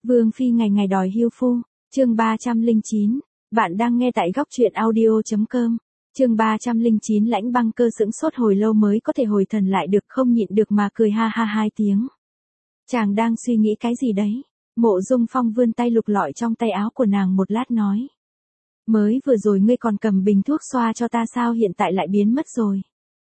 Vương phi ngày ngày đòi hưu phu, chương 309, bạn đang nghe tại góc truyện audio.com. Chương 309 Lãnh Băng Cơ sững sốt hồi lâu mới có thể hồi thần lại được, không nhịn được mà cười ha ha hai tiếng. Chàng đang suy nghĩ cái gì đấy? Mộ Dung Phong vươn tay lục lọi trong tay áo của nàng một lát nói. Mới vừa rồi ngươi còn cầm bình thuốc xoa cho ta sao hiện tại lại biến mất rồi?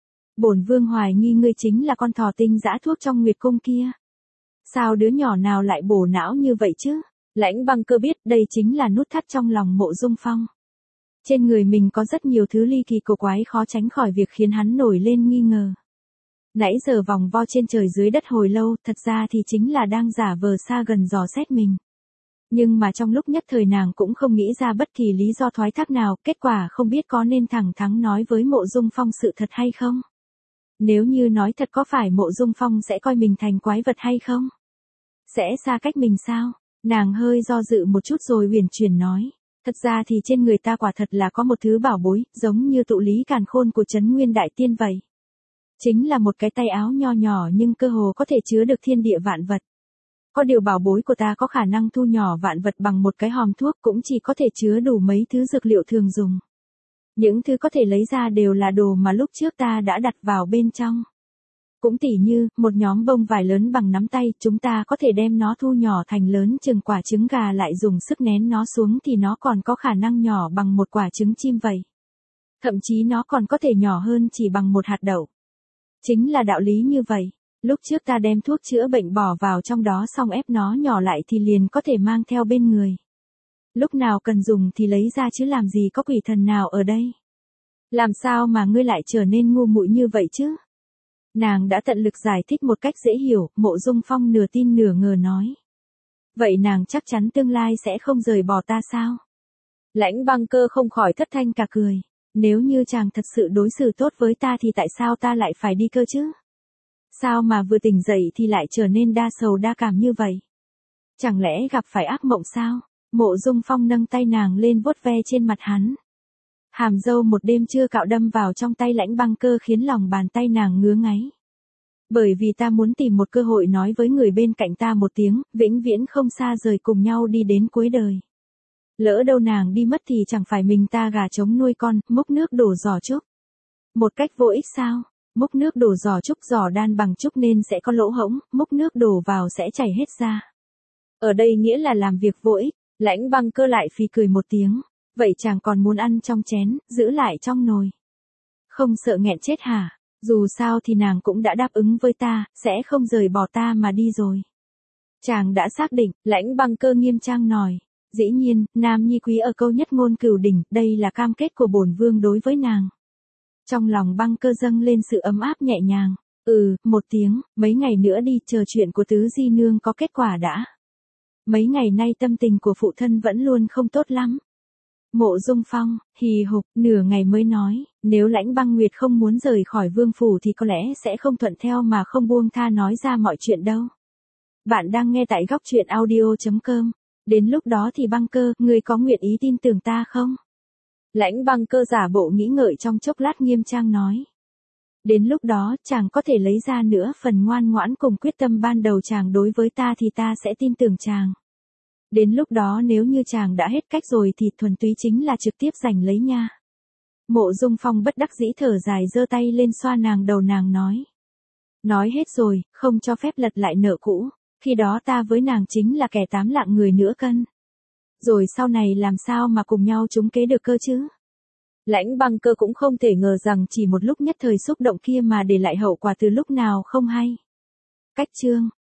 Bổn vương hoài nghi ngươi chính là con thỏ tinh dã thuốc trong Nguyệt Cung kia. Sao đứa nhỏ nào lại bổ não như vậy chứ? Lãnh Băng Cơ biết đây chính là nút thắt trong lòng Mộ Dung Phong. Trên người mình có rất nhiều thứ ly kỳ cổ quái khó tránh khỏi việc khiến hắn nổi lên nghi ngờ. Nãy giờ vòng vo trên trời dưới đất hồi lâu, thật ra thì chính là đang giả vờ xa gần dò xét mình. Nhưng mà trong lúc nhất thời nàng cũng không nghĩ ra bất kỳ lý do thoái thác nào, kết quả không biết có nên thẳng thắn nói với Mộ Dung Phong sự thật hay không. Nếu như nói thật có phải Mộ Dung Phong sẽ coi mình thành quái vật hay không? Sẽ xa cách mình sao? Nàng hơi do dự một chút rồi uyển chuyển nói. Thật ra thì trên người ta quả thật là có một thứ bảo bối, giống như tụ lý càn khôn của Trấn Nguyên Đại Tiên vậy. Chính là một cái tay áo nho nhỏ nhưng cơ hồ có thể chứa được thiên địa vạn vật. Có điều bảo bối của ta có khả năng thu nhỏ vạn vật bằng một cái hòm thuốc, cũng chỉ có thể chứa đủ mấy thứ dược liệu thường dùng. Những thứ có thể lấy ra đều là đồ mà lúc trước ta đã đặt vào bên trong. Cũng tỉ như, một nhóm bông vải lớn bằng nắm tay, chúng ta có thể đem nó thu nhỏ thành lớn chừng quả trứng gà, lại dùng sức nén nó xuống thì nó còn có khả năng nhỏ bằng một quả trứng chim vậy. Thậm chí nó còn có thể nhỏ hơn chỉ bằng một hạt đậu. Chính là đạo lý như vậy. Lúc trước ta đem thuốc chữa bệnh bỏ vào trong đó xong ép nó nhỏ lại thì liền có thể mang theo bên người. Lúc nào cần dùng thì lấy ra chứ làm gì có quỷ thần nào ở đây. Làm sao mà ngươi lại trở nên ngu muội như vậy chứ? Nàng đã tận lực giải thích một cách dễ hiểu, Mộ Dung Phong nửa tin nửa ngờ nói. Vậy nàng chắc chắn tương lai sẽ không rời bỏ ta sao? Lãnh Băng Cơ không khỏi thất thanh cả cười. Nếu như chàng thật sự đối xử tốt với ta thì tại sao ta lại phải đi cơ chứ? Sao mà vừa tỉnh dậy thì lại trở nên đa sầu đa cảm như vậy? Chẳng lẽ gặp phải ác mộng sao? Mộ Dung Phong nâng tay nàng lên vuốt ve trên mặt hắn. Hàm râu một đêm chưa cạo đâm vào trong tay Lãnh Băng Cơ khiến lòng bàn tay nàng ngứa ngáy. Bởi vì ta muốn tìm một cơ hội nói với người bên cạnh ta một tiếng, vĩnh viễn không xa rời cùng nhau đi đến cuối đời. Lỡ đâu nàng đi mất thì chẳng phải mình ta gà trống nuôi con, múc nước đổ giỏ trúc. Một cách vô ích sao? Múc nước đổ giỏ trúc, giỏ đan bằng trúc nên sẽ có lỗ hổng, múc nước đổ vào sẽ chảy hết ra. Ở đây nghĩa là làm việc vô ích. Lãnh Băng Cơ lại phì cười một tiếng. Vậy chàng còn muốn ăn trong chén, giữ lại trong nồi. Không sợ nghẹn chết hả? Dù sao thì nàng cũng đã đáp ứng với ta, sẽ không rời bỏ ta mà đi rồi. Chàng đã xác định, Lãnh Băng Cơ nghiêm trang nói. Dĩ nhiên, nam nhi quý ở câu nhất ngôn cửu đỉnh, đây là cam kết của bổn vương đối với nàng. Trong lòng Băng Cơ dâng lên sự ấm áp nhẹ nhàng. Một tiếng, mấy ngày nữa đi, chờ chuyện của tứ di nương có kết quả đã. Mấy ngày nay tâm tình của phụ thân vẫn luôn không tốt lắm. Mộ Dung Phong, hì hục, nửa ngày mới nói, nếu Lãnh Băng Nguyệt không muốn rời khỏi vương phủ thì có lẽ sẽ không thuận theo mà không buông tha nói ra mọi chuyện đâu. Bạn đang nghe tại góc truyện audio.com. Đến lúc đó thì Băng Cơ, ngươi có nguyện ý tin tưởng ta không? Lãnh Băng Cơ giả bộ nghĩ ngợi trong chốc lát nghiêm trang nói. Đến lúc đó, chàng có thể lấy ra nữa phần ngoan ngoãn cùng quyết tâm ban đầu chàng đối với ta thì ta sẽ tin tưởng chàng. Đến lúc đó nếu như chàng đã hết cách rồi thì thuần túy chính là trực tiếp giành lấy nha. Mộ Dung Phong bất đắc dĩ thở dài giơ tay lên xoa nàng đầu nàng nói. Nói hết rồi, không cho phép lật lại nợ cũ, khi đó ta với nàng chính là kẻ tám lạng người nửa cân. Rồi sau này làm sao mà cùng nhau trúng kế được cơ chứ? Lãnh Băng Cơ cũng không thể ngờ rằng chỉ một lúc nhất thời xúc động kia mà để lại hậu quả từ lúc nào không hay. Cách chương